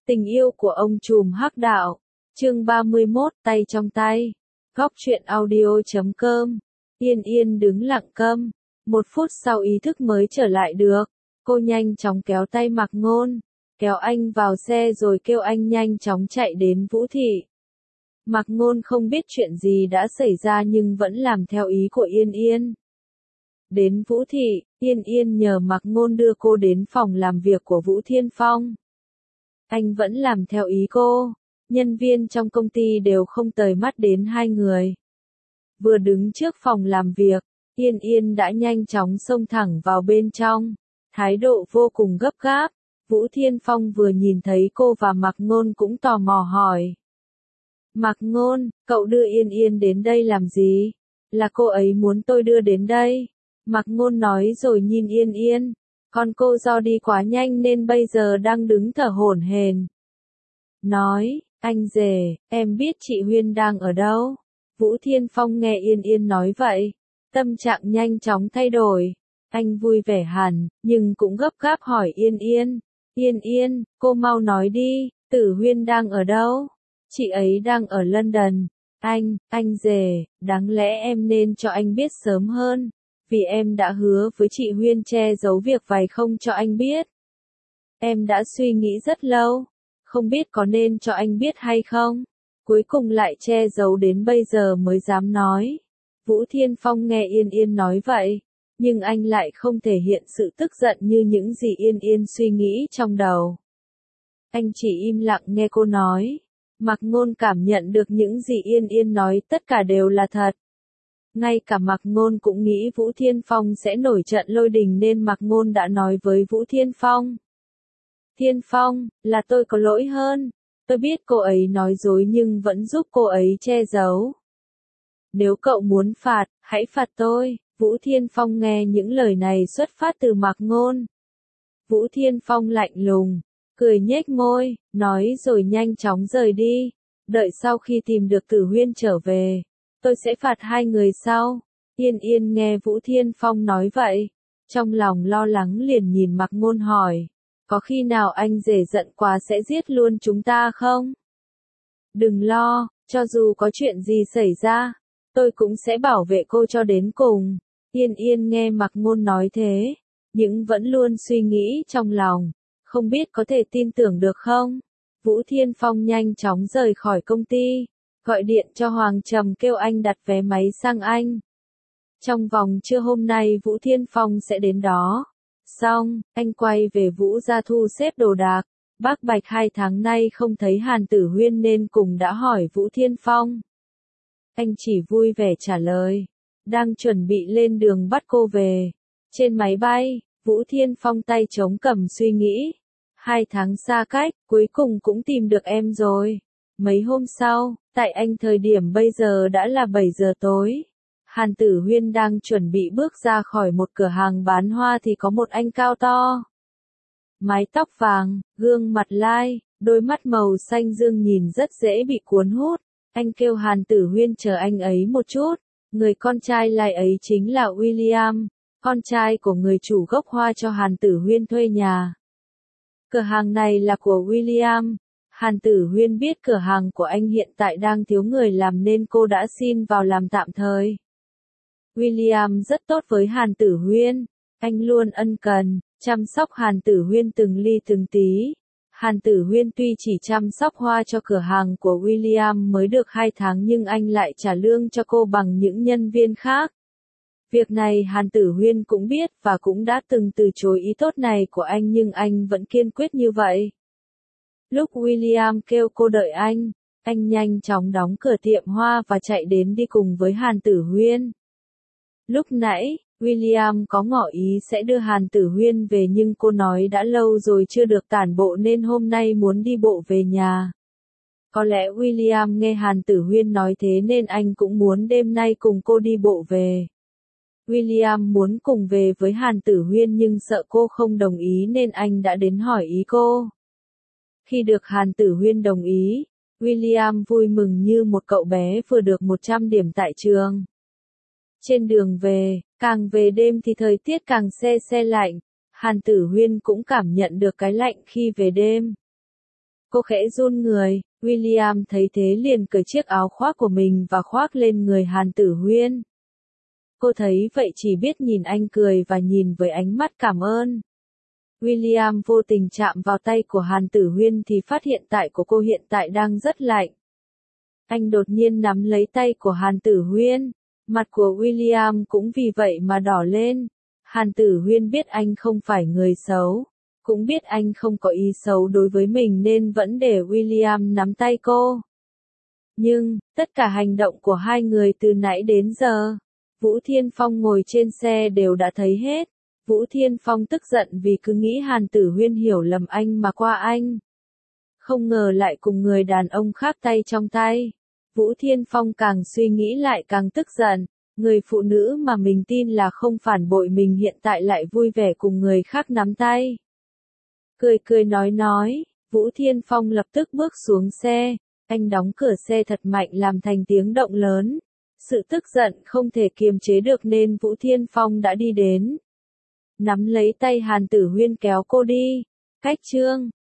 Tình yêu của ông trùm hắc đạo. Chương 31, tay trong tay. Góc truyện audio.com. Yên Yên đứng lặng câm. 1 phút sau ý thức mới trở lại được. Cô nhanh chóng kéo tay Mạc Ngôn, kéo anh vào xe rồi kêu anh nhanh chóng chạy đến Vũ Thị. Mạc Ngôn không biết chuyện gì đã xảy ra nhưng vẫn làm theo ý của Yên Yên. Đến Vũ Thị, Yên Yên nhờ Mạc Ngôn đưa cô đến phòng làm việc của Vũ Thiên Phong. Anh vẫn làm theo ý cô. Nhân viên trong công ty đều không rời mắt đến hai người. Vừa đứng trước phòng làm việc, Yên Yên đã nhanh chóng xông thẳng vào bên trong, thái độ vô cùng gấp gáp. Vũ Thiên Phong vừa nhìn thấy cô và Mạc Ngôn cũng tò mò hỏi. Mạc Ngôn, cậu đưa Yên Yên đến đây làm gì? Là cô ấy muốn tôi đưa đến đây. Mạc Ngôn nói rồi nhìn Yên Yên. Con cô do đi quá nhanh nên bây giờ đang đứng thở hổn hển. Nói, anh rể, em biết chị Huyên đang ở đâu? Vũ Thiên Phong nghe Yên Yên nói vậy, tâm trạng nhanh chóng thay đổi. Anh vui vẻ hẳn, nhưng cũng gấp gáp hỏi Yên Yên. Yên Yên, cô mau nói đi, Tử Huyên đang ở đâu? Chị ấy đang ở London. Anh rể, đáng lẽ em nên cho anh biết sớm hơn. Vì em đã hứa với chị Huyên che giấu việc vầy không cho anh biết. Em đã suy nghĩ rất lâu, không biết có nên cho anh biết hay không. Cuối cùng lại che giấu đến bây giờ mới dám nói. Vũ Thiên Phong nghe Yên Yên nói vậy, nhưng anh lại không thể hiện sự tức giận như những gì Yên Yên suy nghĩ trong đầu. Anh chỉ im lặng nghe cô nói. Mạc Ngôn cảm nhận được những gì Yên Yên nói tất cả đều là thật. Ngay cả Mạc Ngôn cũng nghĩ Vũ Thiên Phong sẽ nổi trận lôi đình nên Mạc Ngôn đã nói với Vũ Thiên Phong. Thiên Phong, là tôi có lỗi hơn. Tôi biết cô ấy nói dối nhưng vẫn giúp cô ấy che giấu. Nếu cậu muốn phạt, hãy phạt tôi. Vũ Thiên Phong nghe những lời này xuất phát từ Mạc Ngôn. Vũ Thiên Phong lạnh lùng, cười nhếch môi, nói rồi nhanh chóng rời đi. Đợi sau khi tìm được Tử Huyên trở về, tôi sẽ phạt hai người sau. Yên Yên nghe Vũ Thiên Phong nói vậy, trong lòng lo lắng liền nhìn Mạc Ngôn hỏi. Có khi nào anh rể giận quá sẽ giết luôn chúng ta không? Đừng lo, cho dù có chuyện gì xảy ra, tôi cũng sẽ bảo vệ cô cho đến cùng. Yên Yên nghe Mạc Ngôn nói thế, nhưng vẫn luôn suy nghĩ trong lòng, không biết có thể tin tưởng được không? Vũ Thiên Phong nhanh chóng rời khỏi công ty, gọi điện cho Hoàng Trầm kêu anh đặt vé máy sang Anh. Trong vòng trưa hôm nay Vũ Thiên Phong sẽ đến đó. Xong, anh quay về Vũ gia thu xếp đồ đạc. Bác Bạch 2 tháng nay không thấy Hàn Tử Huyên nên cùng đã hỏi Vũ Thiên Phong. Anh chỉ vui vẻ trả lời. Đang chuẩn bị lên đường bắt cô về. Trên máy bay, Vũ Thiên Phong tay chống cằm suy nghĩ. 2 tháng xa cách, cuối cùng cũng tìm được em rồi. Mấy hôm sau, tại anh thời điểm bây giờ đã là 7 giờ tối. Hàn Tử Huyên đang chuẩn bị bước ra khỏi một cửa hàng bán hoa thì có một anh cao to. Mái tóc vàng, gương mặt lai, đôi mắt màu xanh dương nhìn rất dễ bị cuốn hút. Anh kêu Hàn Tử Huyên chờ anh ấy một chút. Người con trai lai ấy chính là William, con trai của người chủ gốc hoa cho Hàn Tử Huyên thuê nhà. Cửa hàng này là của William. Hàn Tử Huyên biết cửa hàng của anh hiện tại đang thiếu người làm nên cô đã xin vào làm tạm thời. William rất tốt với Hàn Tử Huyên. Anh luôn ân cần, chăm sóc Hàn Tử Huyên từng ly từng tí. Hàn Tử Huyên tuy chỉ chăm sóc hoa cho cửa hàng của William mới được 2 tháng nhưng anh lại trả lương cho cô bằng những nhân viên khác. Việc này Hàn Tử Huyên cũng biết và cũng đã từng từ chối ý tốt này của anh nhưng anh vẫn kiên quyết như vậy. Lúc William kêu cô đợi anh nhanh chóng đóng cửa tiệm hoa và chạy đến đi cùng với Hàn Tử Huyên. Lúc nãy, William có ngỏ ý sẽ đưa Hàn Tử Huyên về nhưng cô nói đã lâu rồi chưa được tản bộ nên hôm nay muốn đi bộ về nhà. Có lẽ William nghe Hàn Tử Huyên nói thế nên anh cũng muốn đêm nay cùng cô đi bộ về. William muốn cùng về với Hàn Tử Huyên nhưng sợ cô không đồng ý nên anh đã đến hỏi ý cô. Khi được Hàn Tử Huyên đồng ý, William vui mừng như một cậu bé vừa được 100 điểm tại trường. Trên đường về, càng về đêm thì thời tiết càng se lạnh, Hàn Tử Huyên cũng cảm nhận được cái lạnh khi về đêm. Cô khẽ run người, William thấy thế liền cởi chiếc áo khoác của mình và khoác lên người Hàn Tử Huyên. Cô thấy vậy chỉ biết nhìn anh cười và nhìn với ánh mắt cảm ơn. William vô tình chạm vào tay của Hàn Tử Huyên thì phát hiện tay của cô hiện tại đang rất lạnh. Anh đột nhiên nắm lấy tay của Hàn Tử Huyên, mặt của William cũng vì vậy mà đỏ lên. Hàn Tử Huyên biết anh không phải người xấu, cũng biết anh không có ý xấu đối với mình nên vẫn để William nắm tay cô. Nhưng, tất cả hành động của hai người từ nãy đến giờ, Vũ Thiên Phong ngồi trên xe đều đã thấy hết. Vũ Thiên Phong tức giận vì cứ nghĩ Hàn Tử Huyên hiểu lầm anh mà qua anh. Không ngờ lại cùng người đàn ông khác tay trong tay. Vũ Thiên Phong càng suy nghĩ lại càng tức giận. Người phụ nữ mà mình tin là không phản bội mình hiện tại lại vui vẻ cùng người khác nắm tay. Cười cười nói, Vũ Thiên Phong lập tức bước xuống xe. Anh đóng cửa xe thật mạnh làm thành tiếng động lớn. Sự tức giận không thể kiềm chế được nên Vũ Thiên Phong đã đi đến. Nắm lấy tay Hàn Tử Huyên kéo cô đi. Cách chương